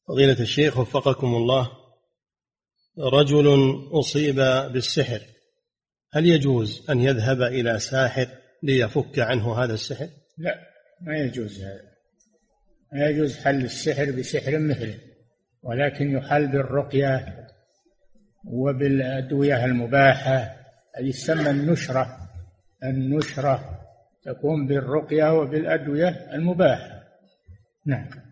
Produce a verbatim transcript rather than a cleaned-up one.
فضيلة الشيخ وفقكم الله، رجل أصيب بالسحر، هل يجوز أن يذهب إلى ساحر ليفك عنه هذا السحر؟ لا، ما يجوز هذا، ما يجوز حل السحر بسحر مثله، ولكن يحل بالرقية وبالأدوية المباحة، هذه تسمى النشرة. النشرة تكون بالرقية وبالأدوية المباحة. نعم.